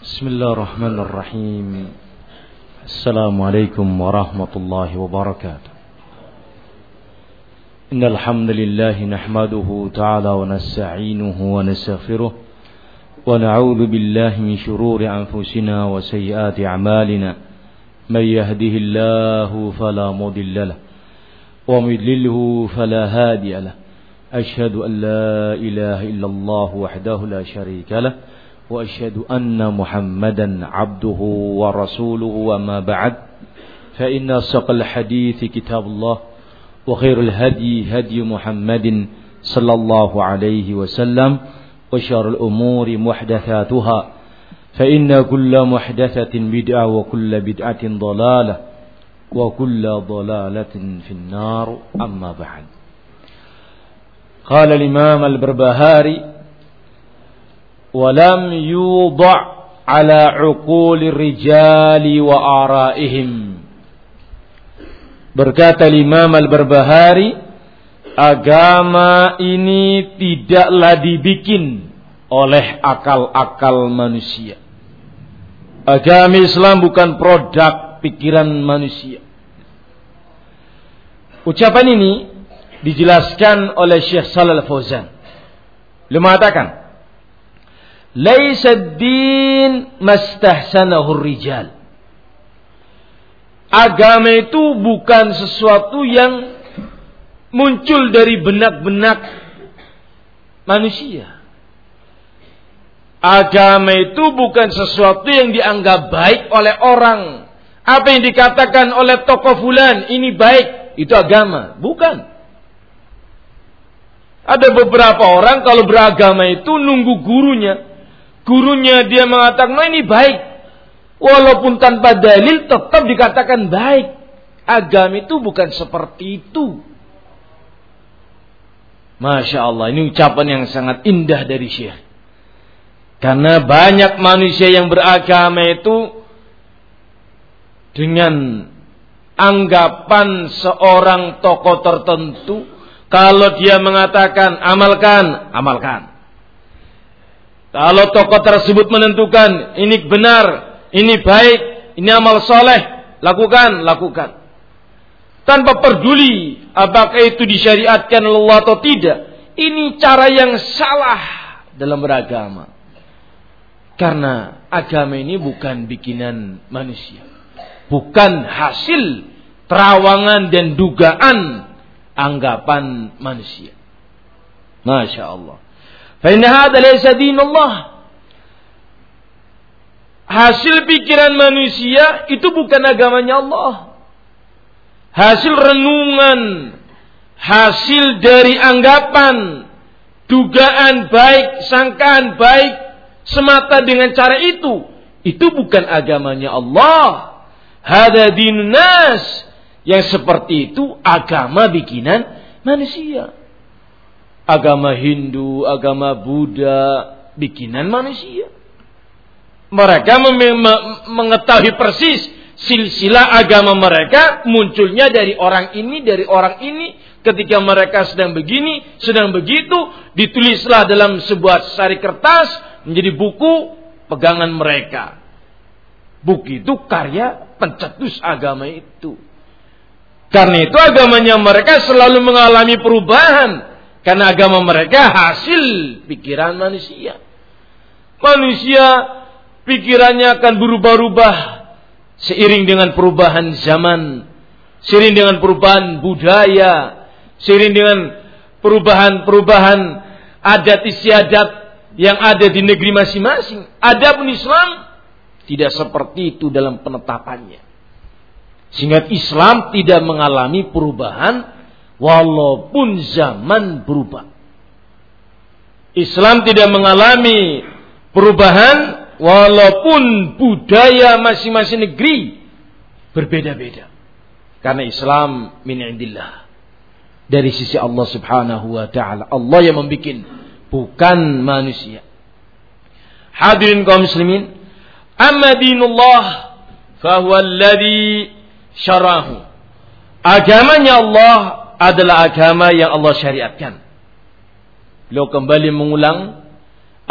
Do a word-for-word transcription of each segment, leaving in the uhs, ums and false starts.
بسم الله الرحمن الرحيم. السلام عليكم ورحمة الله وبركاته. إن الحمد لله نحمده تعالى ونستعينه ونستغفره ونعوذ بالله من شرور أنفسنا وسيئات أعمالنا. من يهده الله فلا مضل له ومن يضلله فلا هادي له. أشهد أن لا إله إلا الله وحده لا شريك له وأشهد أن محمدا عبده ورسوله. وما بعد فإن أصدق الحديث كتاب الله وخير الهدي هدي محمد صلى الله عليه وسلم وشر الأمور محدثاتها فإن كل محدثة بدعة وكل بدعة ضلالة وكل ضلالة في النار. أما بعد. قال الإمام البربهاري: ولم يوضع على عقول الرجال وآرائهم. Berkata Imam Al-Barbahari, agama ini tidaklah dibikin oleh akal-akal manusia. Agama Islam bukan produk pikiran manusia. Ucapan ini dijelaskan oleh Syekh Shalal Fauzan. Beliau mengatakan, laisa ad-din mastahsanahu ar-rijal. Agama itu bukan sesuatu yang muncul dari benak-benak manusia. Agama itu bukan sesuatu yang dianggap baik oleh orang. Apa yang dikatakan oleh tokoh fulan ini baik, itu agama. Bukan. Ada beberapa orang kalau beragama itu nunggu gurunya. Gurunya dia mengatakan, nah ini baik. Walaupun tanpa dalil tetap dikatakan baik. Agama itu bukan seperti itu. Masya Allah, ini ucapan yang sangat indah dari Syekh. Karena banyak manusia yang beragama itu dengan anggapan seorang tokoh tertentu. Kalau dia mengatakan amalkan, amalkan. Kalau tokoh tersebut menentukan ini benar, ini baik, ini amal soleh, lakukan, lakukan. Tanpa peduli apakah itu disyariatkan oleh Allah atau tidak. Ini cara yang salah dalam beragama. Karena agama ini bukan bikinan manusia. Bukan hasil terawangan dan dugaan anggapan manusia. Masya Allah. Fa inna hadza laysa dinullah. Hasil pikiran manusia itu bukan agamanya Allah. Hasil renungan, hasil dari anggapan, dugaan baik, sangkaan baik semata dengan cara itu, itu bukan agamanya Allah. Hadza dinun nas. Yang seperti itu agama bikinan manusia. Agama Hindu, agama Buddha, bikinan manusia. Mereka mem- mengetahui persis silsilah agama mereka munculnya dari orang ini, dari orang ini. Ketika mereka sedang begini, sedang begitu, ditulislah dalam sebuah sari kertas menjadi buku pegangan mereka. Buku itu karya pencetus agama itu. Karena itu agamanya mereka selalu mengalami perubahan. Karena agama mereka hasil pikiran manusia. Manusia pikirannya akan berubah-ubah seiring dengan perubahan zaman, seiring dengan perubahan budaya, seiring dengan perubahan-perubahan adat istiadat yang ada di negeri masing-masing. Adapun Islam tidak seperti itu dalam penetapannya. Sehingga Islam tidak mengalami perubahan walaupun zaman berubah. Islam tidak mengalami perubahan walaupun budaya masing-masing negeri berbeda-beda. Karena Islam min indillah. Dari sisi Allah subhanahu wa ta'ala. Allah yang membuat, bukan manusia. Hadirin kaum muslimin. Amma dinullah fahuwa alladhi syarahu. Agamanya Allah adalah agama yang Allah syariatkan. Beliau kembali mengulang,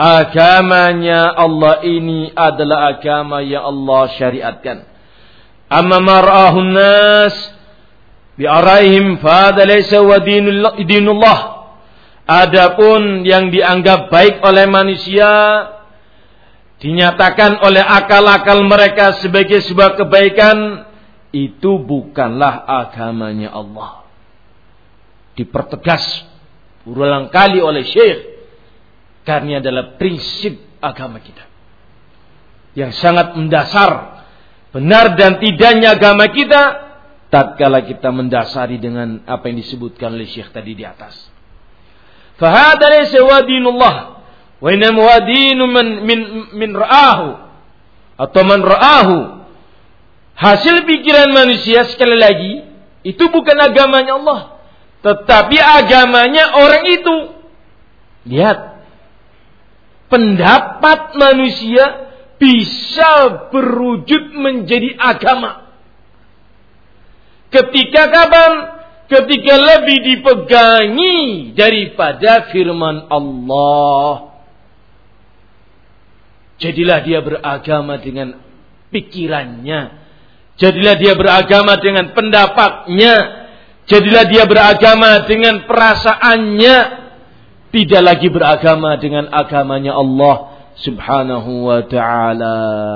agamanya Allah ini adalah agama yang Allah syariatkan. Amma mar'ahun nas bi'araihim fahadha laysa wa dinullah. Adapun yang dianggap baik oleh manusia, dinyatakan oleh akal-akal mereka sebagai sebuah kebaikan, itu bukanlah agamanya Allah. Dipertegas berulang kali oleh Syekh, karena adalah prinsip agama kita yang sangat mendasar. Benar dan tidaknya agama kita tatkala kita mendasari dengan apa yang disebutkan oleh Syekh tadi di atas. Fahadha laysa wa dinullah wa innama huwa dinu min min min ra'ahu atau man ra'ahu. Hasil pikiran manusia, sekali lagi, itu bukan agamanya Allah, tetapi agamanya orang itu. Lihat, pendapat manusia bisa berwujud menjadi agama. Ketika kapan? Ketika lebih dipegangi daripada firman Allah. Jadilah dia beragama dengan pikirannya. Jadilah dia beragama dengan pendapatnya. Jadilah dia beragama dengan perasaannya. Tidak lagi beragama dengan agamanya Allah Subhanahu wa ta'ala.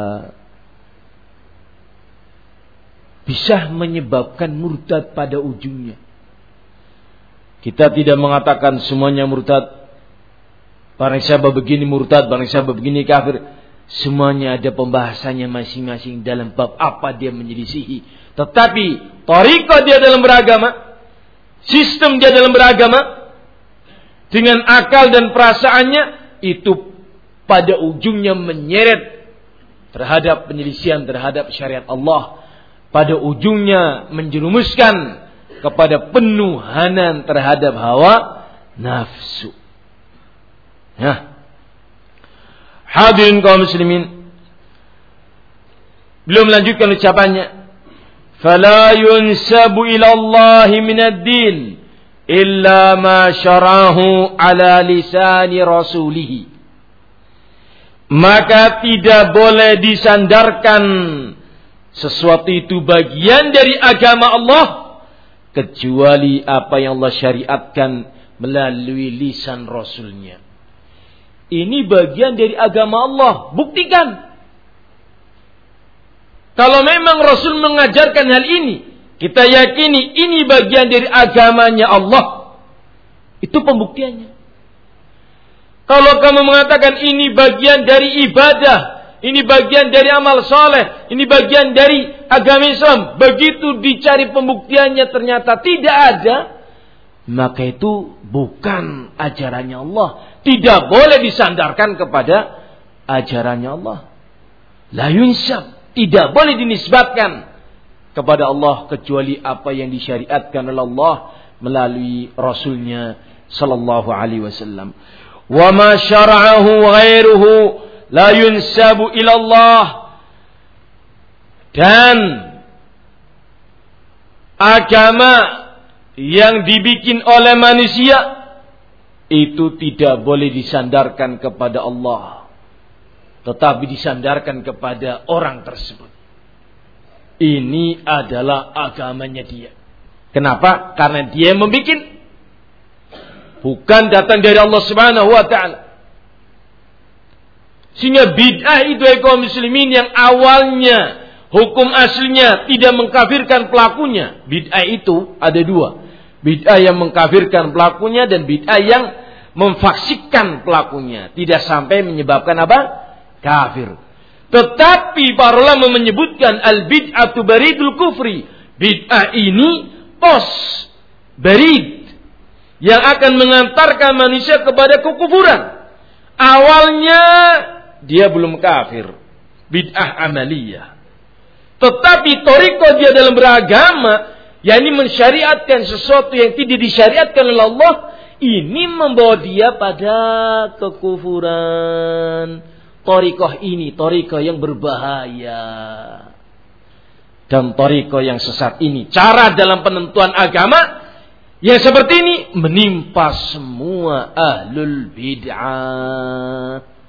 Bisa menyebabkan murtad pada ujungnya. Kita tidak mengatakan semuanya murtad. Barang siapa begini murtad, barang siapa begini kafir. Semuanya ada pembahasannya masing-masing dalam bab apa dia menyelisihi. Tetapi thariqah dia dalam beragama, sistem dia dalam beragama, dengan akal dan perasaannya, itu pada ujungnya menyeret terhadap penyelisihan terhadap syariat Allah. Pada ujungnya menjerumuskan kepada penuhanan terhadap hawa nafsu. Nah, hadirin kaum muslimin, belum melanjutkan ucapannya. Fala yunsabu ila Allah min ad-din illa ma syarahu ala lisani rasulih. Maka tidak boleh disandarkan sesuatu itu bagian dari agama Allah kecuali apa yang Allah syariatkan melalui lisan Rasulnya. Ini bagian dari agama Allah. Buktikan. Kalau memang Rasul mengajarkan hal ini, kita yakini ini bagian dari agamanya Allah, itu pembuktiannya. Kalau kamu mengatakan ini bagian dari ibadah, ini bagian dari amal soleh, ini bagian dari agama Islam, begitu dicari pembuktiannya ternyata tidak ada, maka itu bukan ajarannya Allah. Tidak boleh disandarkan kepada ajarannya Allah. La yunsab, tidak boleh dinisbatkan kepada Allah kecuali apa yang disyariatkan oleh Allah melalui Rasulnya sallallahu alaihi wasallam. Wa ma syara'ahu ghairuhu la yunsabu ila Allah. Dan agama yang dibikin oleh manusia itu tidak boleh disandarkan kepada Allah, tetapi disandarkan kepada orang tersebut. Ini adalah agamanya dia. Kenapa? Karena dia yang membikin, bukan datang dari Allah Subhanahu wa ta'ala. Sehingga bid'ah itu kaum muslimin yang awalnya hukum aslinya tidak mengkafirkan pelakunya. Bid'ah itu ada dua. Bid'ah yang mengkafirkan pelakunya dan bid'ah yang memfaksikkan pelakunya. Tidak sampai menyebabkan apa? Kafir. Tetapi para ulama menyebutkan al-bid'atu baridul kufri. Bid'ah ini pos barid yang akan mengantarkan manusia kepada kekufuran. Awalnya dia belum kafir, bid'ah amaliyah. Tetapi thariqah dia dalam beragama, yakni mensyariatkan sesuatu yang tidak disyariatkan oleh Allah, ini membawa dia pada kekufuran. Thariqah ini thariqah yang berbahaya. Dan thariqah yang sesat ini, cara dalam penentuan agama yang seperti ini menimpa semua ahlul bid'ah.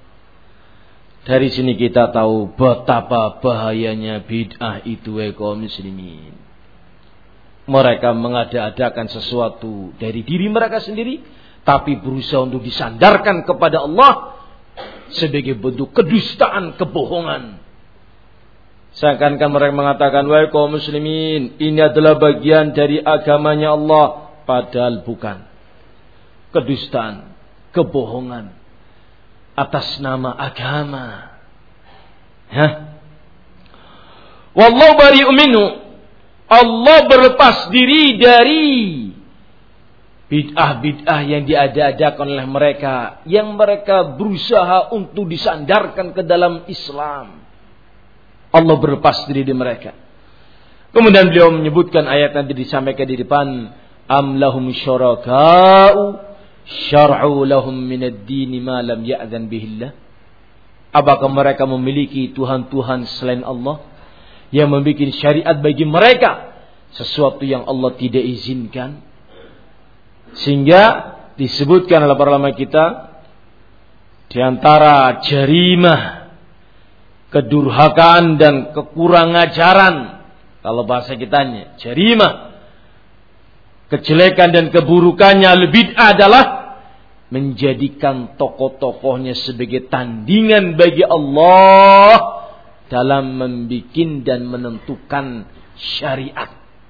Dari sini kita tahu betapa bahayanya bid'ah itu ya kaum muslimin. Mereka mengada-adakan sesuatu dari diri mereka sendiri, tapi berusaha untuk disandarkan kepada Allah sebagai bentuk kedustaan, kebohongan. Seakan-akan mereka mengatakan, wahai kaum muslimin, ini adalah bagian dari agamanya Allah. Padahal bukan. Kedustaan, kebohongan atas nama agama. Hah? Wallahu bari'un minhu. Allah berlepas diri dari bid'ah-bid'ah yang diada-adakan oleh mereka, yang mereka berusaha untuk disandarkan ke dalam Islam. Allah berlepas diri dari mereka. Kemudian beliau menyebutkan ayat yang disampaikan di depan, am lahum syuraka'u syar'u lahum minad dini ma lam ya'zan bihillah. Apakah mereka memiliki tuhan-tuhan selain Allah yang membuat syariat bagi mereka sesuatu yang Allah tidak izinkan? Sehingga disebutkan oleh para ulama kita di antara jarimah, kedurhakaan dan kekurang ajaran, kalau bahasa kitanya jarimah, kejelekan dan keburukannya lebih adalah menjadikan tokoh-tokohnya sebagai tandingan bagi Allah dalam membikin dan menentukan syariat.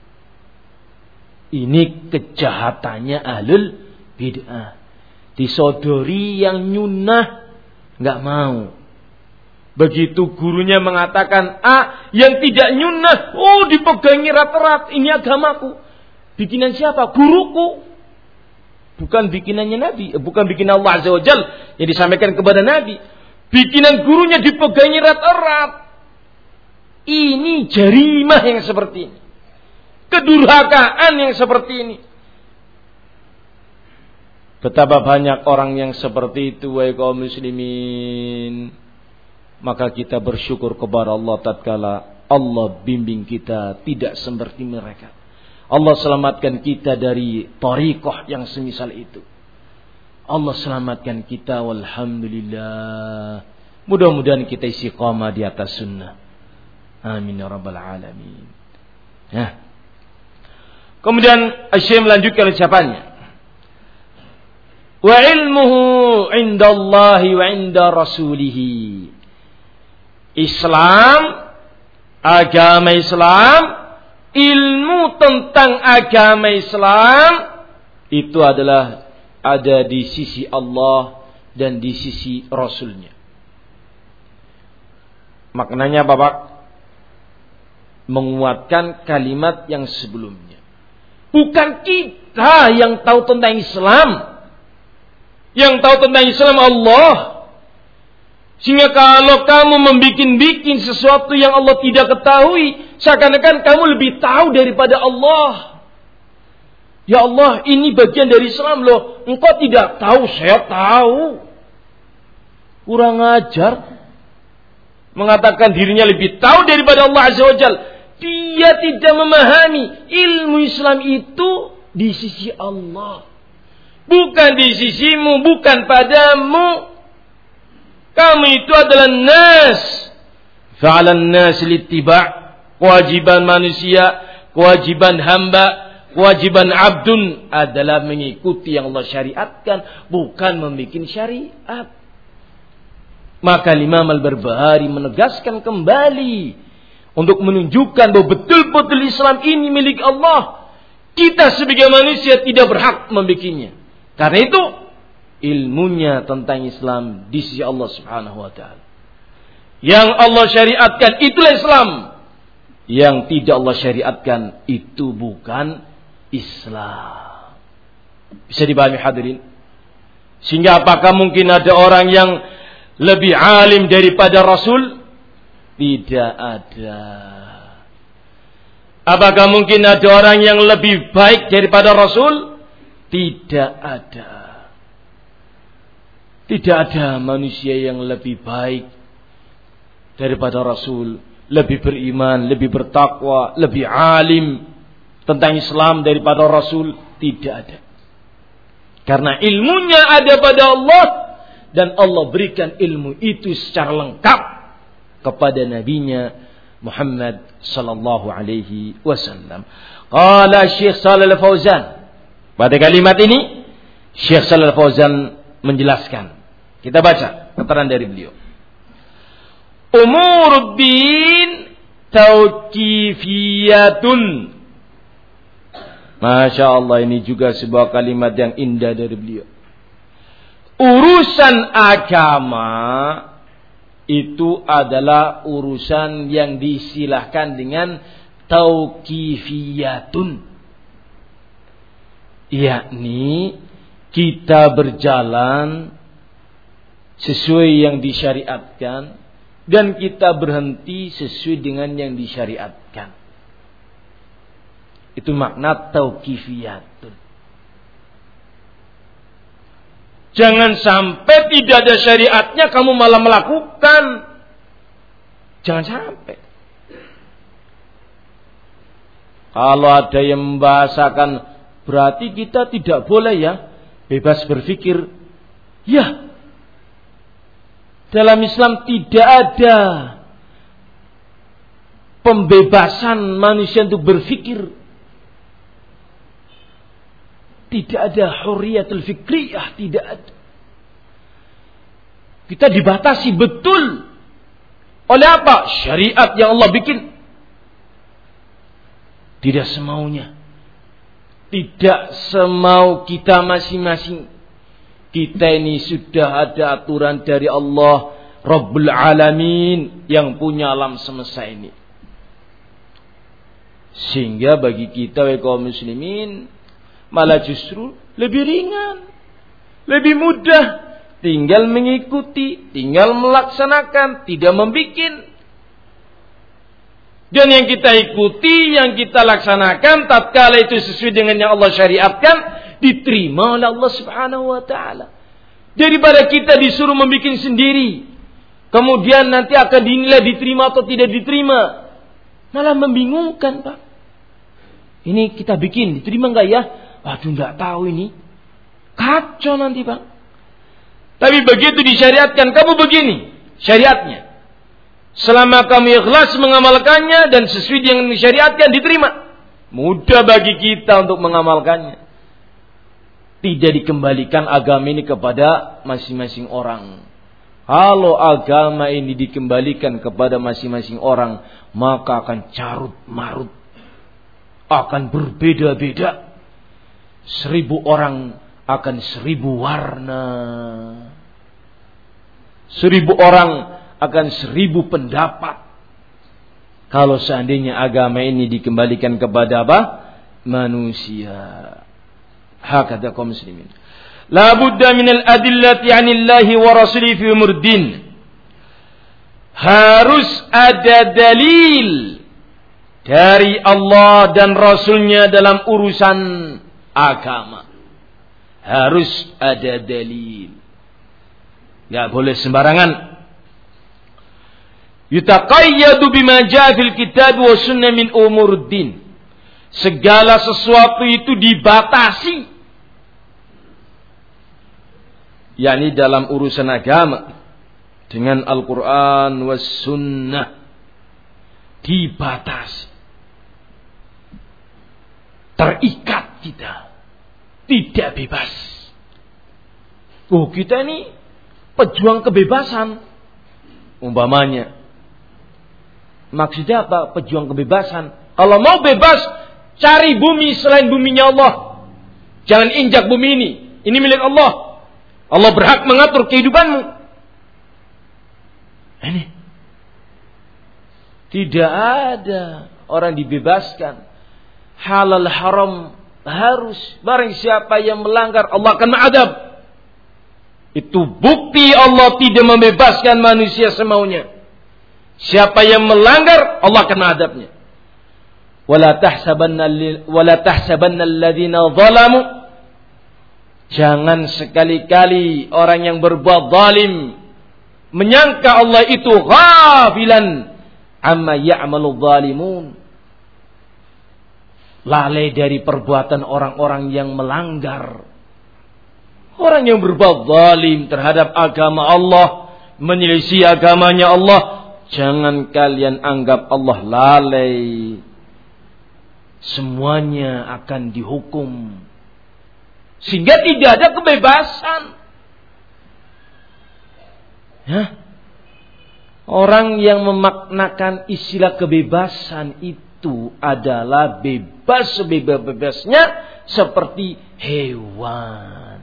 Ini kejahatannya ahlul bid'ah. Disodori yang nyunah nggak mau. Begitu gurunya mengatakan A, yang tidak nyunah, oh dipegangi erat-erat, ini agamaku. Bikinan siapa? Guruku. Bukan bikinannya Nabi, bukan bikinan Allah Azza wa Jalla yang disampaikan kepada Nabi. Bikinan gurunya dipegangi erat-erat. Ini jarimah yang seperti ini. Kedurhakaan yang seperti ini. Betapa banyak orang yang seperti itu, wahai kaum muslimin. Maka kita bersyukur kepada Allah tatkala Allah bimbing kita tidak seperti mereka. Allah selamatkan kita dari thariqah yang semisal itu. Allah selamatkan kita, walhamdulillah. Mudah-mudahan kita istiqamah di atas sunnah. Amin ya rabbal alamin. Ya. Kemudian Asy-Syaikh melanjutkan ucapannya. Wa ilmuhu indallahi wa inda rasulihi. Islam, agama Islam, ilmu tentang agama Islam itu adalah ada di sisi Allah dan di sisi Rasulnya. Maknanya Bapak menguatkan kalimat yang sebelumnya. Bukan kita yang tahu tentang Islam. Yang tahu tentang Islam Allah. Sehingga kalau kamu membikin-bikin sesuatu yang Allah tidak ketahui, seakan-akan kamu lebih tahu daripada Allah. Ya Allah, ini bagian dari Islam loh. Engkau tidak tahu, saya tahu. Kurang ajar. Mengatakan dirinya lebih tahu daripada Allah Azza wa Jalla. Dia tidak memahami ilmu Islam itu di sisi Allah. Bukan di sisimu, bukan padamu. Kamu itu adalah nas. Fa'alan nas littiba'. Kewajiban manusia, kewajiban hamba, kewajiban abdun adalah mengikuti yang Allah syariatkan, bukan membuat syariat. Maka Imam Al-Barbahari menegaskan kembali untuk menunjukkan bahwa betul-betul Islam ini milik Allah. Kita sebagai manusia tidak berhak membikinnya. Karena itu ilmunya tentang Islam di sisi Allah Subhanahu wa taala. Yang Allah syariatkan itulah Islam. Yang tidak Allah syariatkan itu bukan Islam. Bisa dipahami hadirin? Sehingga apakah mungkin ada orang yang lebih alim daripada Rasul? Tidak ada. Apakah mungkin ada orang yang lebih baik daripada Rasul? Tidak ada. Tidak ada manusia yang lebih baik daripada Rasul, lebih beriman, lebih bertakwa, lebih alim tentang Islam daripada Rasul. Tidak ada. Karena ilmunya ada pada Allah dan Allah berikan ilmu itu secara lengkap kepada nabinya Muhammad sallallahu alaihi wasallam. Qala Syekh Shalal Fauzan. Pada kalimat ini Syekh Shalal Fauzan menjelaskan. Kita baca keterangan dari beliau. Umuruddin tauqifiyatun. Masya Allah, ini juga sebuah kalimat yang indah dari beliau. Urusan agama itu adalah urusan yang diistilahkan dengan tauqifiyatun. Yakni kita berjalan sesuai yang disyariatkan dan kita berhenti sesuai dengan yang disyariatkan. Itu makna tauqifiyatun. Jangan sampai tidak ada syariatnya kamu malah melakukan. Jangan sampai. Kalau ada yang membahasakan berarti kita tidak boleh ya bebas berpikir. Ya. Dalam Islam tidak ada pembebasan manusia untuk berpikir. Tidak ada hurriyatul fikriyah, tidak ada. Kita dibatasi betul. Oleh apa? Syariat yang Allah bikin. Tidak semaunya. Tidak semau kita masing-masing. Kita ini sudah ada aturan dari Allah Rabbul Alamin yang punya alam semesta ini. Sehingga bagi kita kaum muslimin malah justru lebih ringan, lebih mudah, tinggal mengikuti, tinggal melaksanakan, tidak membikin. Dan yang kita ikuti, yang kita laksanakan, tatkala itu sesuai dengan yang Allah syariatkan, diterima oleh Allah Subhanahu wa taala. Daripada kita disuruh membikin sendiri, kemudian nanti akan dinilai diterima atau tidak diterima, malah membingungkan, Pak. Ini kita bikin, diterima enggak ya? Waduh, enggak tahu ini. Kacau nanti, Pak. Tapi begitu disyariatkan, kamu begini syariatnya. Selama kamu ikhlas mengamalkannya dan sesuai dengan disyariatkan, diterima. Mudah bagi kita untuk mengamalkannya. Tidak dikembalikan agama ini kepada masing-masing orang. Kalau agama ini dikembalikan kepada masing-masing orang, maka akan carut marut, akan berbeda-beda. Seribu orang akan seribu warna. Seribu orang akan seribu pendapat. Kalau seandainya agama ini dikembalikan kepada apa? Manusia. Hakadha kaum muslimin. La budda minal adillati 'anillahi wa rasulihi fi umurdin. Harus ada dalil dari Allah dan Rasulnya dalam urusan agama. Harus ada dalil. Enggak boleh sembarangan. Yutaqayyadu bima jaa fil kitab wa sunnah min umuruddin. Segala sesuatu itu dibatasi. yakni dalam urusan agama dengan Al-Quran was sunnah dibatasi, terikat kita, tidak bebas. Oh, kita ini pejuang kebebasan umpamanya. Maksudnya apa pejuang kebebasan? Kalau mau bebas, cari bumi selain buminya Allah. Jangan injak bumi ini. Ini milik Allah. Allah berhak mengatur kehidupanmu. Ini tidak ada orang dibebaskan. Halal haram harus. Barang siapa yang melanggar, Allah akan mengadab. Itu bukti Allah tidak membebaskan manusia semaunya. Siapa yang melanggar, Allah akan mengadabnya. Wala tahsabanna wala tahsabanna alladhina zalamu. Jangan sekali-kali orang yang berbuat zalim menyangka Allah itu ghafilan amma ya'malu zalimun. Lalai dari perbuatan orang-orang yang melanggar. Orang yang berbuat zalim terhadap agama Allah, menyelisih agamanya Allah, jangan kalian anggap Allah lalai. Semuanya akan dihukum. Sehingga tidak ada kebebasan. Ya? Orang yang memaknakan istilah kebebasan itu adalah bebas sebebas-bebasnya seperti hewan.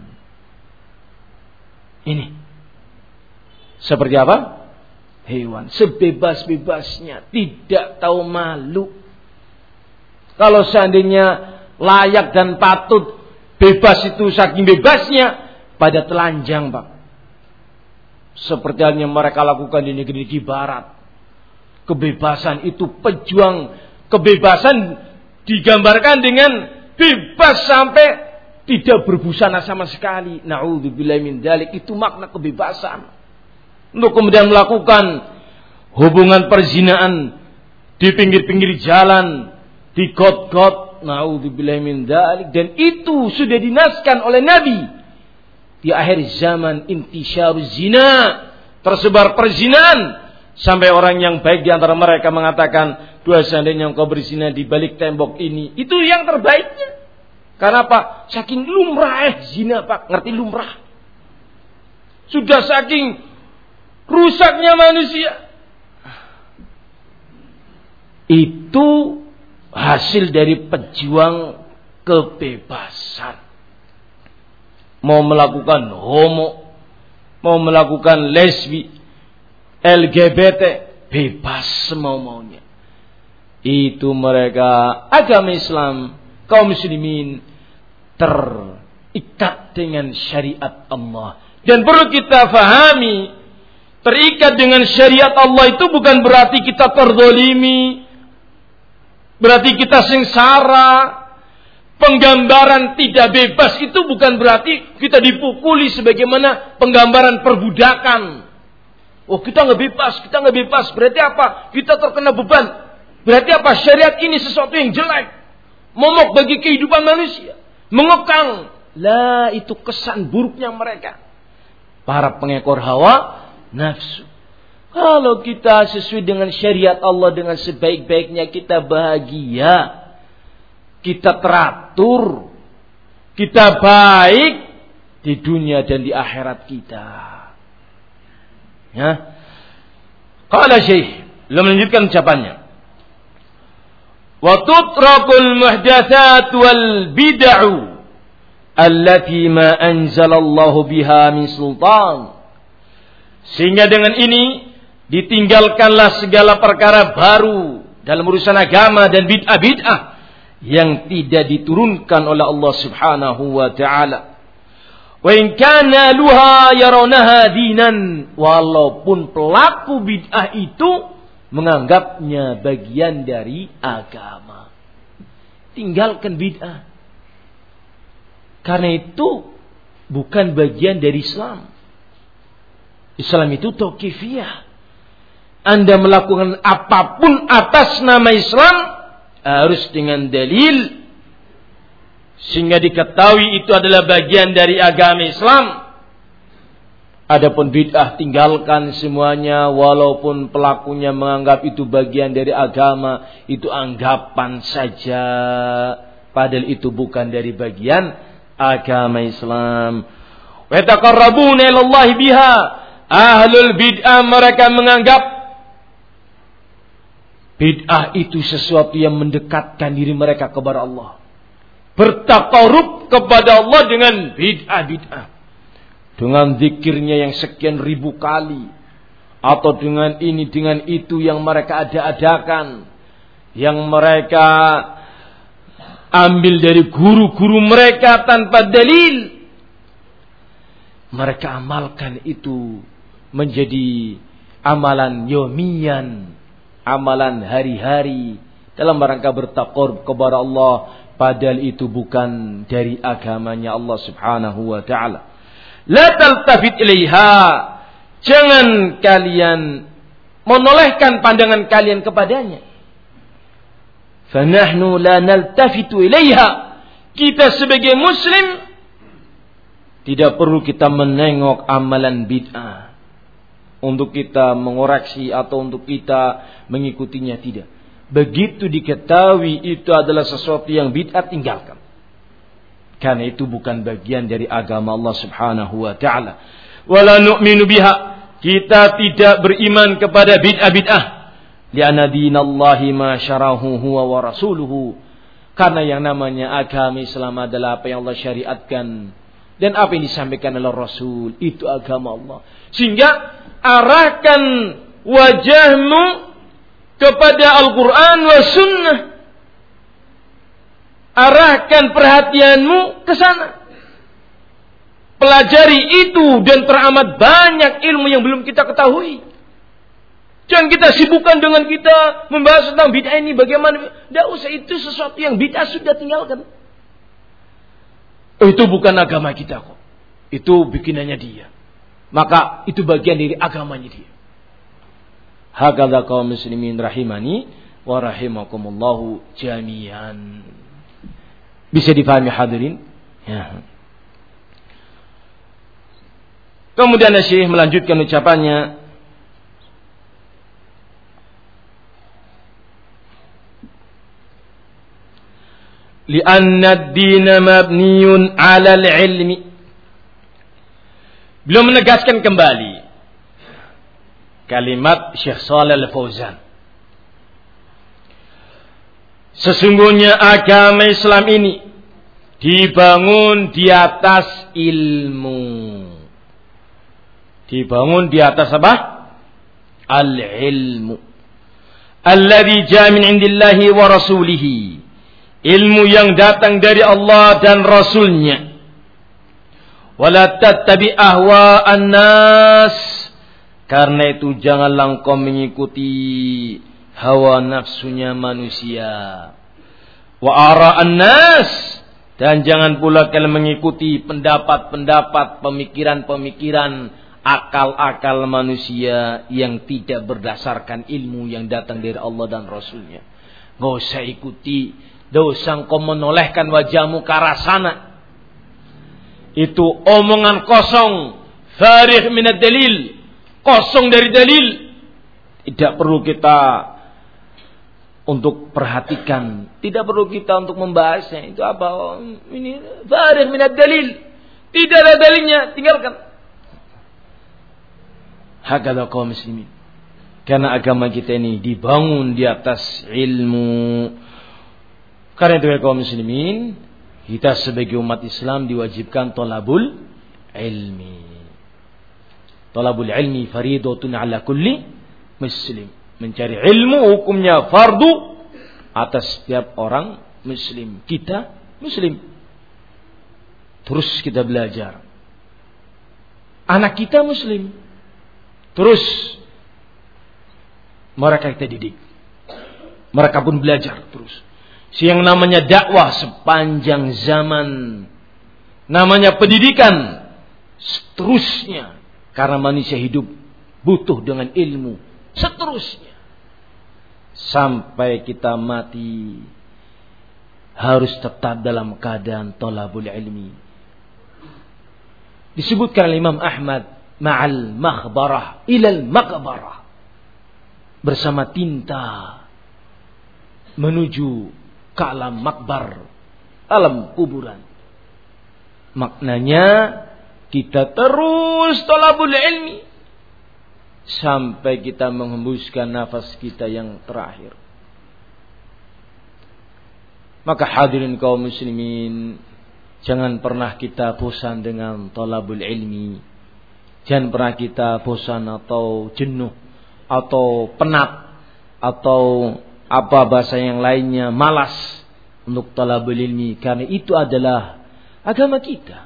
Ini. Seperti apa? Hewan. Sebebas-bebasnya. Tidak tahu malu. Kalau seandainya layak dan patut bebas itu saking bebasnya, pada telanjang, Pak. Seperti yang mereka lakukan di negeri-negeri barat. Kebebasan itu, pejuang kebebasan digambarkan dengan bebas sampai tidak berbusana sama sekali. Na'udzubillahi min dzalik. Itu makna kebebasan. Untuk kemudian melakukan hubungan perzinaan di pinggir-pinggir jalan, di got-got, na'udzubillahi min dzalik, dan itu sudah dinaskan oleh Nabi. Di akhir zaman intisyar zina, tersebar perzinaan, sampai orang yang baik di antara mereka mengatakan, dua seandainya engkau berzina di balik tembok ini, itu yang terbaiknya. Karena apa? Saking lumrah eh zina, Pak. Ngerti lumrah? Sudah saking rusaknya manusia. Itu hasil dari pejuang kebebasan. Mau melakukan homo, mau melakukan lesbi, L G B T, bebas semau-maunya. Itu mereka agama Islam, kaum muslimin terikat dengan syariat Allah. Dan perlu kita fahami, terikat dengan syariat Allah itu bukan berarti kita terzalimi, berarti kita sengsara. Penggambaran tidak bebas itu bukan berarti kita dipukuli sebagaimana penggambaran perbudakan. Oh, kita nggak bebas, kita nggak bebas. Berarti apa? Kita terkena beban. Berarti apa? Syariat ini sesuatu yang jelek, momok bagi kehidupan manusia, mengekang. Lah, itu kesan buruknya mereka, para pengekor hawa nafsu. Kalau kita sesuai dengan syariat Allah dengan sebaik-baiknya, kita bahagia. Kita teratur, kita baik di dunia dan di akhirat kita. Ya. Qala Syekh, belum melanjutkan ucapannya. Wa tutrakul muhdatsat wal bid'u allati ma anzalallahu biha min sultan. Sehingga dengan ini ditinggalkanlah segala perkara baru dalam urusan agama dan bid'ah-bid'ah yang tidak diturunkan oleh Allah Subhanahu wa taala. Wa in kana luha yarawnaha dinan, walaupun pelaku bid'ah itu menganggapnya bagian dari agama. Tinggalkan bid'ah. Karena itu bukan bagian dari Islam. Islam itu tauqifiyah. Anda melakukan apapun atas nama Islam harus dengan dalil, sehingga diketahui itu adalah bagian dari agama Islam. Adapun bid'ah, tinggalkan semuanya, walaupun pelakunya menganggap itu bagian dari agama. Itu anggapan saja, padahal itu bukan dari bagian agama Islam. Wa yataqarrabuna ilallahi biha. Ahlul bid'ah, mereka menganggap bid'ah itu sesuatu yang mendekatkan diri mereka kepada Allah. Bertaqarrub kepada Allah dengan bid'ah-bid'ah. Dengan zikirnya yang sekian ribu kali. Atau dengan ini, dengan itu yang mereka ada-adakan. Yang mereka ambil dari guru-guru mereka tanpa dalil. Mereka amalkan itu menjadi amalan yomian, amalan hari-hari dalam rangka bertaqarrub kepada Allah, padahal itu bukan dari agamanya Allah Subhanahu wa taala. La taltafit ilaiha, jangan kalian menolehkan pandangan kalian kepadanya. Fa nahnu la naltafitu ilaiha, kita sebagai muslim Tidak perlu kita menengok amalan bid'ah untuk kita mengoreksi atau untuk kita mengikutinya, tidak. Begitu diketahui itu adalah sesuatu yang bid'ah, tinggalkan. Karena itu bukan bagian dari agama Allah Subhanahu wa taala. Wala nu'minu biha, kita tidak beriman kepada bid'ah-bid'ah. Li'anna dinallahi ma syarahu huwa wa rasuluhu. Karena yang namanya agama Islam adalah apa yang Allah syariatkan dan apa yang disampaikan oleh Rasul, itu agama Allah. Sehingga arahkan wajahmu kepada Al-Quran wa Sunnah. Arahkan perhatianmu ke sana. Pelajari itu, dan teramat banyak ilmu yang belum kita ketahui. Jangan kita sibukkan dengan kita membahas tentang bid'ah ini bagaimana. Tidak usah, itu sesuatu yang bid'ah, sudah tinggalkan. Itu bukan agama kita kok. Itu bikinannya dia. Maka itu bagian dari agamanya dia. Hakadha kaum muslimin rahimani wa rahimakumullahu jami'an. Bisa difahami hadirin? Ya. Kemudian Syekh melanjutkan ucapannya, li'anna ad-din mabniyun 'ala al-'ilmi. Beliau menegaskan kembali kalimat Syekh Shalih Al-Fauzan. Sesungguhnya agama Islam ini dibangun di atas ilmu. Dibangun di atas apa? Al-ilmu. Alladzi jaa min 'indillahi wa rasulihi. Ilmu yang datang dari Allah dan Rasulnya. Wala tattabi ahwa'an nas. Karena itu janganlah engkau mengikuti hawa nafsunya manusia. Wa ara'an nas. Dan jangan pula kalian mengikuti pendapat-pendapat, pemikiran-pemikiran, akal-akal manusia yang tidak berdasarkan ilmu yang datang dari Allah dan Rasulnya. Gak usah ikuti. Gak usah engkau menolehkan wajahmu ke arah sana. Itu omongan kosong. Farigh minad dalil. Kosong dari dalil. Tidak perlu kita untuk perhatikan. Tidak perlu kita untuk membahasnya. Itu apa? Ini farigh minad dalil. Tidak ada dalilnya. Tinggalkan. Hakadha kaum muslimin. Karena agama kita ini dibangun di atas ilmu. Karena itu kaum muslimin, kita sebagai umat Islam diwajibkan thalabul ilmi. Thalabul ilmi fariidatun ala kulli muslim. Mencari ilmu hukumnya fardu atas setiap orang muslim. Kita muslim. Terus kita belajar. Anak kita muslim. Terus mereka kita didik. Mereka pun belajar terus. Yang namanya dakwah sepanjang zaman, namanya pendidikan seterusnya. Karena manusia hidup butuh dengan ilmu seterusnya. Sampai kita mati harus tetap dalam keadaan thalabul ilmi. Disebutkan oleh Imam Ahmad, ma'al makhbarah ilal maqbarah. Bersama tinta menuju ke alam makbar, alam kuburan. Maknanya kita terus thalabul ilmi sampai kita menghembuskan nafas kita yang terakhir. Maka hadirin kaum muslimin, jangan pernah kita bosan dengan thalabul ilmi. Jangan pernah kita bosan atau jenuh atau penat atau apa bahasa yang lainnya, malas untuk thalabul ilmi, karena itu adalah agama kita.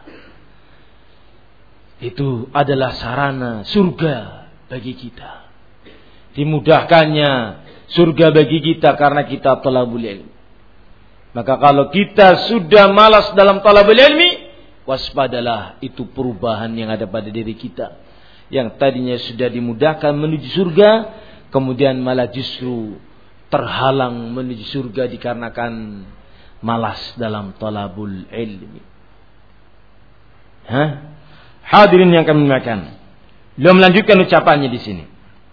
Itu adalah sarana surga bagi kita. Dimudahkannya surga bagi kita karena kita thalabul ilmi. Maka kalau kita sudah malas dalam thalabul ilmi, waspadalah, itu perubahan yang ada pada diri kita. Yang tadinya sudah dimudahkan menuju surga, kemudian malah justru terhalang menuju surga dikarenakan malas dalam thalabul ilmi. Hah? Hadirin yang kami muliakan. Beliau melanjutkan ucapannya di sini.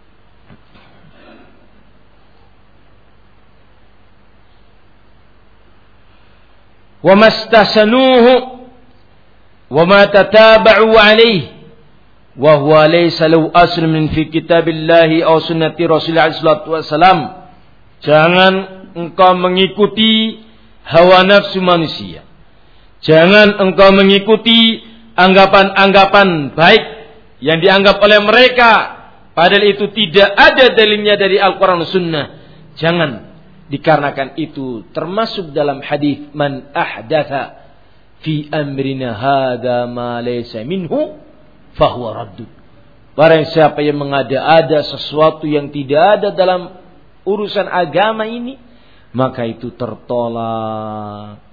Wa mastasanuhu wa ma tataba'u alayhi wa huwa laysa lahu aslun min fi kitabillahi aw sunnati Rasulillah sallallahu alaihi wasallam. Jangan engkau mengikuti hawa nafsu manusia. Jangan engkau mengikuti anggapan-anggapan baik yang dianggap oleh mereka, padahal itu tidak ada dalilnya dari Al-Quran dan Sunnah. Jangan, dikarenakan itu termasuk dalam hadis man ahdatha fi amrina hadza ma laysa minhu fahuwa raddud. Barang siapa yang mengada-ada sesuatu yang tidak ada dalam urusan agama ini, maka itu tertolak.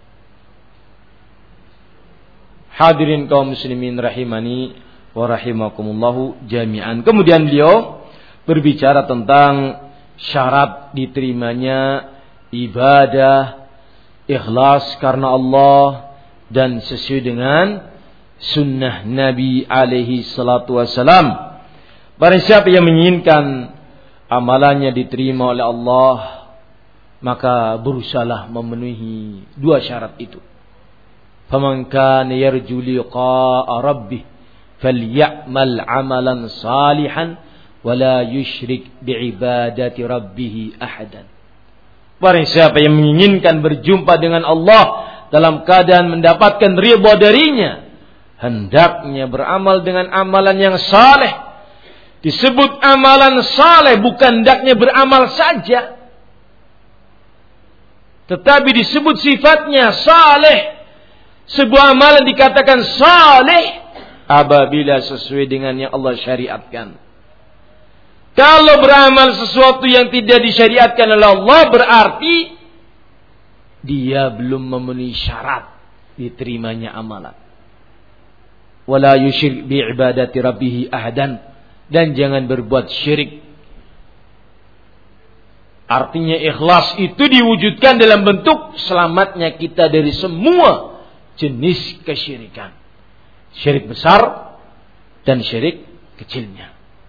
Hadirin kaum muslimin rahimani wa rahimakumullahu jami'an. Kemudian beliau berbicara tentang syarat diterimanya ibadah ikhlas karena Allah dan sesuai dengan sunnah Nabi alaihi salatu wassalam. Barang siapa yang menginginkan amalannya diterima oleh Allah, maka berusahalah memenuhi dua syarat itu. Faman kana yarju liqa'a rabbih falyamal 'amalan salihan wa la yusyrik bi'ibadati rabbih ahadan. Barang siapa yang menginginkan berjumpa dengan Allah dalam keadaan mendapatkan ridha darinya, hendaknya beramal dengan amalan yang saleh. Disebut amalan saleh bukan hendaknya beramal saja, tetapi disebut sifatnya saleh. Sebuah amalan dikatakan saleh apabila sesuai dengan yang Allah syariatkan. Kalau beramal sesuatu yang tidak disyariatkan oleh Allah, berarti dia belum memenuhi syarat diterimanya amalan. Wala yusyrik bi ibadati rabbih ahadan, dan jangan berbuat syirik. Artinya ikhlas itu diwujudkan dalam bentuk selamatnya kita dari semua jenis kesyirikan, syirik besar dan syirik kecilnya.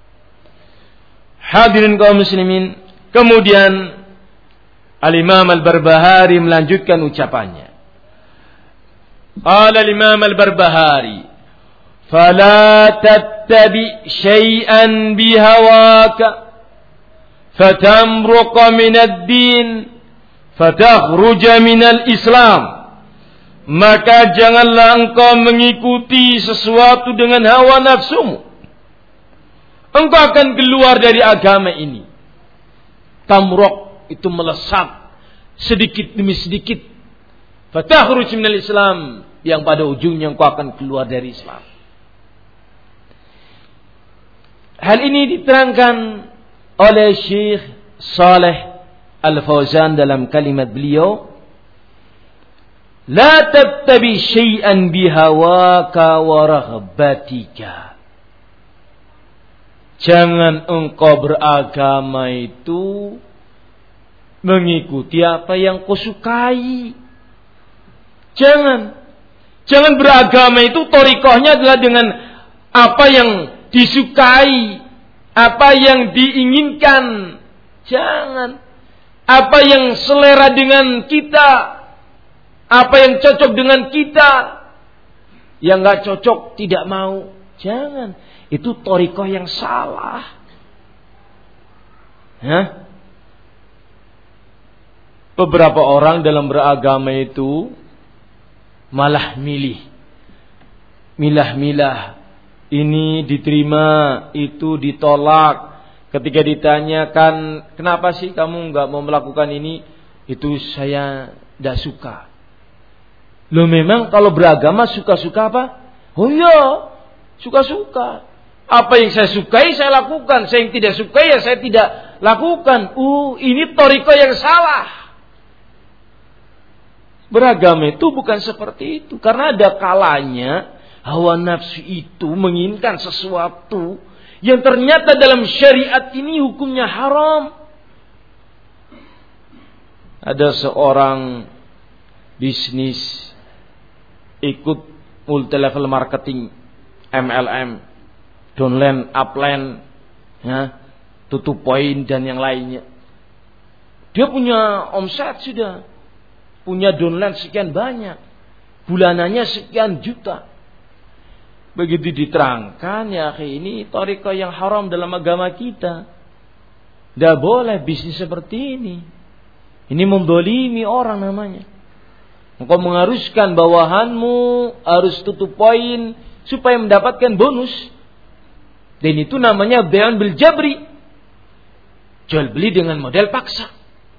Hadirin kaum muslimin, kemudian Al-Imam Al-Barbahari melanjutkan ucapannya. Qala Al-Imam Al-Barbahari, "Fala tattabi syai'an bihawaka fatamruqa min ad-din fatakhruja min al-Islam." Maka janganlah engkau mengikuti sesuatu dengan hawa nafsumu. Engkau akan keluar dari agama ini. Tamrok itu melesat sedikit demi sedikit. Fatakhruj minal Islam, yang pada ujungnya engkau akan keluar dari Islam. Hal ini diterangkan oleh Syekh Saleh Al-Fauzan dalam kalimat beliau, la tattabi syai'an bihawaka wa raghbatika. Jangan engkau beragama itu mengikuti apa yang kau sukai. Jangan. Jangan beragama itu thariqahnya adalah dengan apa yang disukai, apa yang diinginkan. Jangan. Apa yang selera dengan kita, apa yang cocok dengan kita, yang gak cocok tidak mau. Jangan. Itu thariqah yang salah. Hah? Beberapa orang dalam beragama itu malah milih. Milah-milah. Ini diterima, itu ditolak. Ketika ditanyakan, kenapa sih kamu gak mau melakukan ini? Itu saya gak suka. Loh, memang kalau beragama suka-suka apa? Oh iya, suka-suka. Apa yang saya sukai saya lakukan, saya yang tidak sukai ya saya tidak lakukan. Uh, ini thariqah yang salah. Beragama itu bukan seperti itu. Karena ada kalanya hawa nafsu itu menginginkan sesuatu yang ternyata dalam syariat ini hukumnya haram. Ada seorang bisnis ikut multi level marketing, M L M, downline, upline, ya, tutup poin dan yang lainnya. Dia punya omset sudah, punya downline sekian banyak, bulanannya sekian juta. Begitu diterangkan, ya ini thariqah yang haram dalam agama kita. Tidak boleh bisnis seperti ini. Ini mendolimi orang namanya. Engkau mengharuskan bawahanmu harus tutup poin supaya mendapatkan bonus. Dan itu namanya bayan bil jabri. Jual beli dengan model paksa.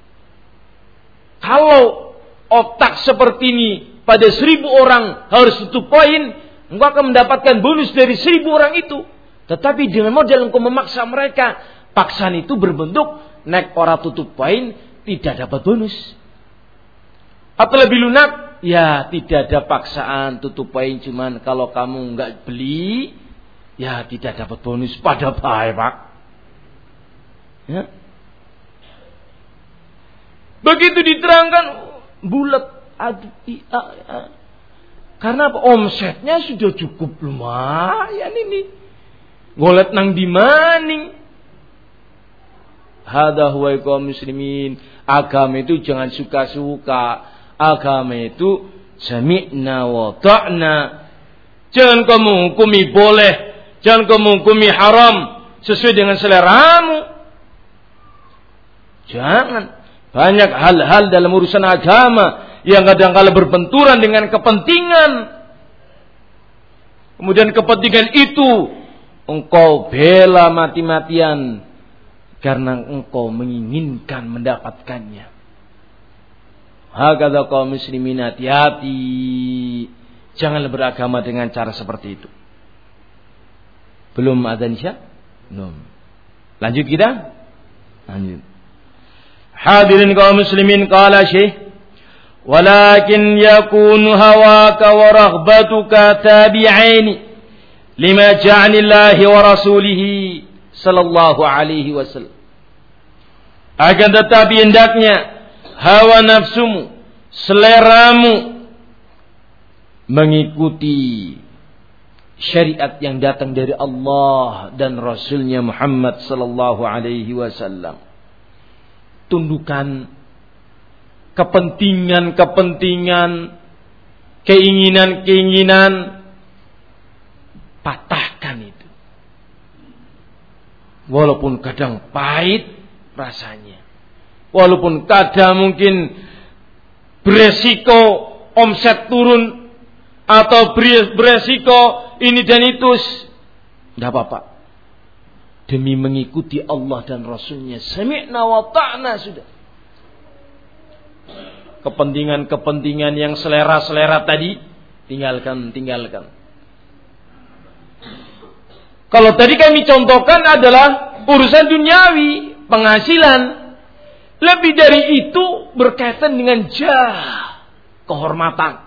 Kalau otak seperti ini pada seribu orang harus tutup poin, engkau akan mendapatkan bonus dari seribu orang itu. Tetapi dengan model engkau memaksa mereka, paksaan itu berbentuk naik orang tutup poin tidak dapat bonus. Atau lebih lunak, ya tidak ada paksaan tutup poin, cuman kalau kamu enggak beli, ya tidak dapat bonus. Pada baik Pak. Ya. Begitu diterangkan bulat, aduh, iya, iya. Karena apa? Omsetnya sudah cukup lumayan ini. Golet nang di maning. Hada huwa kaum muslimin. Agama itu jangan suka-suka. Agama itu sami'na wa ta'na. Jangan kamu hukumi boleh, jangan kamu hukumi haram sesuai dengan seleramu. Jangan. Banyak hal-hal dalam urusan agama yang kadang-kala berbenturan dengan kepentingan. Kemudian kepentingan itu engkau bela mati-matian karena engkau menginginkan mendapatkannya. Hakadha kaum muslimin, hati-hati. Janganlah beragama dengan cara seperti itu. Belum adzan Isya? Belum. Lanjut kita? Lanjut. Hadirin kaum muslimin, qala Syekh, walakin yakunu hawaka wa raghbatuka tabi'aini lima ja'anillahi wa rasulihi sallallahu alaihi wasallam. Akan tetapi hendaknya hawa nafsumu, seleramu mengikuti syariat yang datang dari Allah dan Rasulnya Muhammad sallallahu alaihi wasallam. Tundukkan kepentingan-kepentingan, keinginan-keinginan, patahkan itu. Walaupun kadang pahit rasanya, walaupun kadang mungkin beresiko omset turun atau beresiko ini dan itu, tidak apa-apa. Demi mengikuti Allah dan Rasulnya, sami'na wa ta'na sudah. Kepentingan-kepentingan yang selera-selera tadi tinggalkan, tinggalkan. Kalau tadi kami contohkan adalah urusan duniawi, penghasilan. Lebih dari itu berkaitan dengan jah, kehormatan.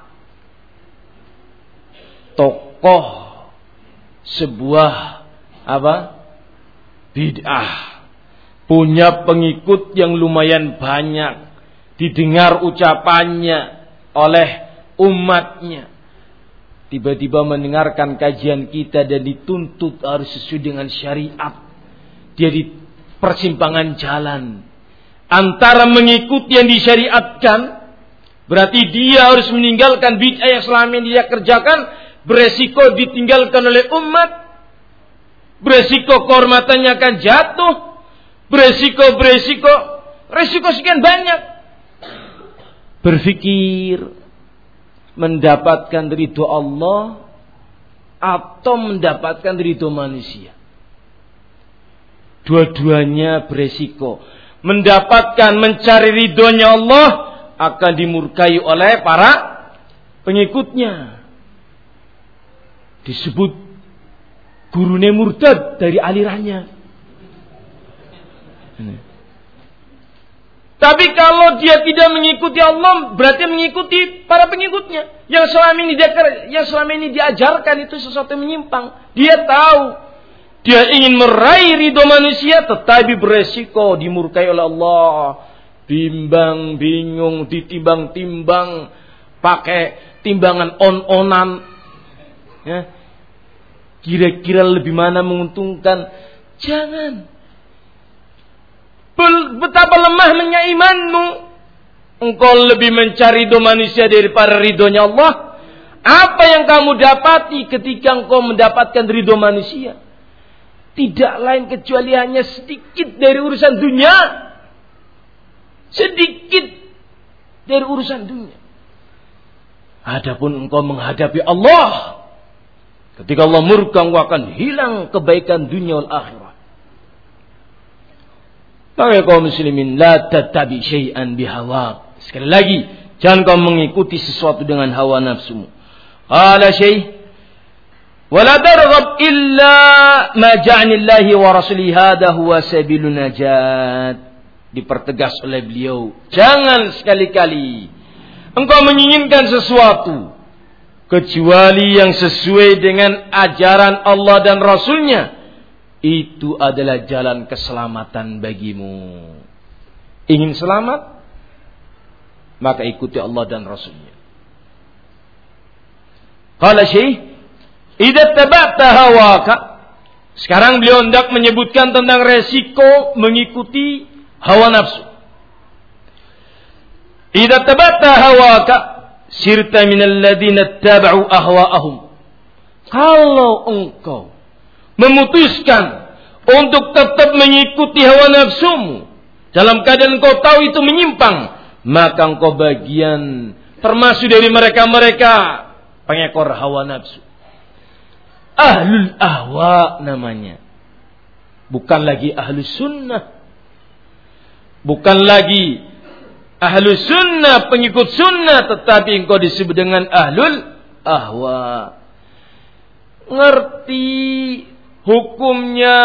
Tokoh sebuah apa? Bid'ah punya pengikut yang lumayan banyak, didengar ucapannya oleh umatnya. Tiba-tiba mendengarkan kajian kita dan dituntut harus sesuai dengan syariat. Dia di persimpangan jalan antara mengikuti yang disyariatkan, berarti dia harus meninggalkan bid'ah yang selama ini dia kerjakan, beresiko ditinggalkan oleh umat. Beresiko kehormatannya akan jatuh. Beresiko-beresiko resiko sekian banyak. Berpikir mendapatkan ridho Allah atau mendapatkan ridho manusia. Dua-duanya beresiko. Mendapatkan, mencari ridhonya Allah akan dimurkai oleh para pengikutnya. Disebut gurune murtad dari alirannya. Ini. Tapi kalau dia tidak mengikuti Allah, berarti mengikuti para pengikutnya. Yang selama ini dia yang selama ini diajarkan itu sesuatu yang menyimpang. Dia tahu dia ingin meraih ridho manusia, tetapi beresiko dimurkai oleh Allah. Bimbang, bingung, ditimbang-timbang, pakai timbangan on-onan. Ya. Kira-kira lebih mana menguntungkan? Jangan. Betapa lemahnya imanmu. Engkau lebih mencari ridho manusia daripada ridhonya Allah. Apa yang kamu dapati ketika engkau mendapatkan ridho manusia? Tidak lain kecuali hanya sedikit dari urusan dunia. Sedikit dari urusan dunia. Adapun engkau menghadapi Allah, ketika Allah murka, engkau akan hilang kebaikan dunia wal akhirah. Maka kaum muslimin, la tattabi syai'an bihawak. Sekali lagi, jangan kau mengikuti sesuatu dengan hawa nafsumu. Qala syekh, wala targhab illa ma ja'anillahi wa rasulihi hadha huwa sabilun najat. Dipertegas oleh beliau, jangan sekali-kali engkau menginginkan sesuatu kecuali yang sesuai dengan ajaran Allah dan Rasulnya. Itu adalah jalan keselamatan bagimu. Ingin selamat? Maka ikuti Allah dan Rasulnya. Qala syekh, idza taba'ta hawaka. Sekarang beliau hendak menyebutkan tentang resiko mengikuti hawa nafsu. Idza taba'ta hawaka sirta minal ladzina taba'u ahwa'ahum. Kalau engkau memutuskan untuk tetap mengikuti hawa nafsumu dalam keadaan engkau tahu itu menyimpang, maka engkau bagian termasuk dari mereka-mereka pengekor hawa nafsu. Ahlul ahwa namanya. Bukan lagi ahlus sunnah. Bukan lagi ahlus sunnah, pengikut sunnah, tetapi engkau disebut dengan ahlul ahwa. Ngerti hukumnya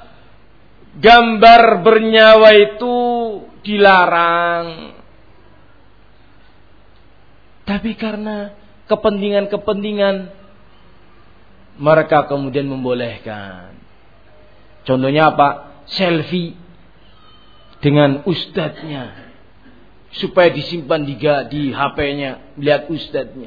gambar bernyawa itu dilarang. Tapi karena kepentingan-kepentingan mereka kemudian membolehkan. Contohnya apa? Selfie dengan ustadznya supaya disimpan di, di H P-nya, lihat ustadznya.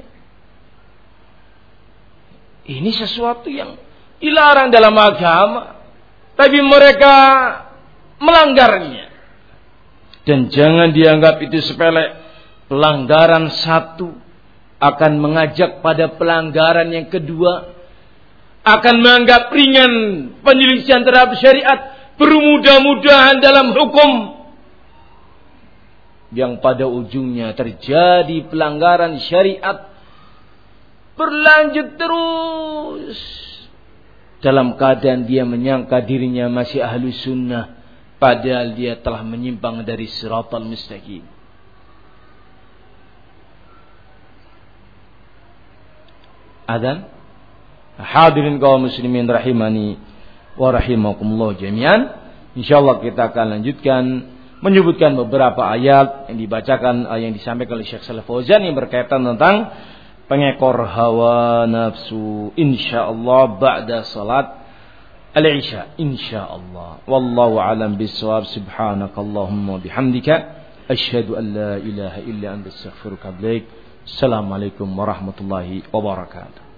Ini sesuatu yang dilarang dalam agama, tapi mereka melanggarnya. Dan jangan dianggap itu sepele. Pelanggaran satu akan mengajak pada pelanggaran yang kedua, akan menganggap ringan penyelisihan terhadap syariat, bermudah-mudahan dalam hukum, yang pada ujungnya terjadi pelanggaran syariat berlanjut terus dalam keadaan dia menyangka dirinya masih ahlu sunnah, padahal dia telah menyimpang dari siratal mustaqim. Adzan. Hadirin kaum muslimin rahimani wa rahimakumullah jami'an. Insyaallah kita akan lanjutkan menyebutkan beberapa ayat yang dibacakan, yang disampaikan oleh Syekh Shalih Fauzan yang berkaitan tentang pengekor hawa nafsu, insyaallah ba'da salat al-isya, insyaallah. Wallahu a'lam bissawab. Subhanakallahumma bihamdika asyhadu an la ilaha illa anta astaghfiruka wa atubu ilaik. Assalamualaikum warahmatullahi wabarakatuh.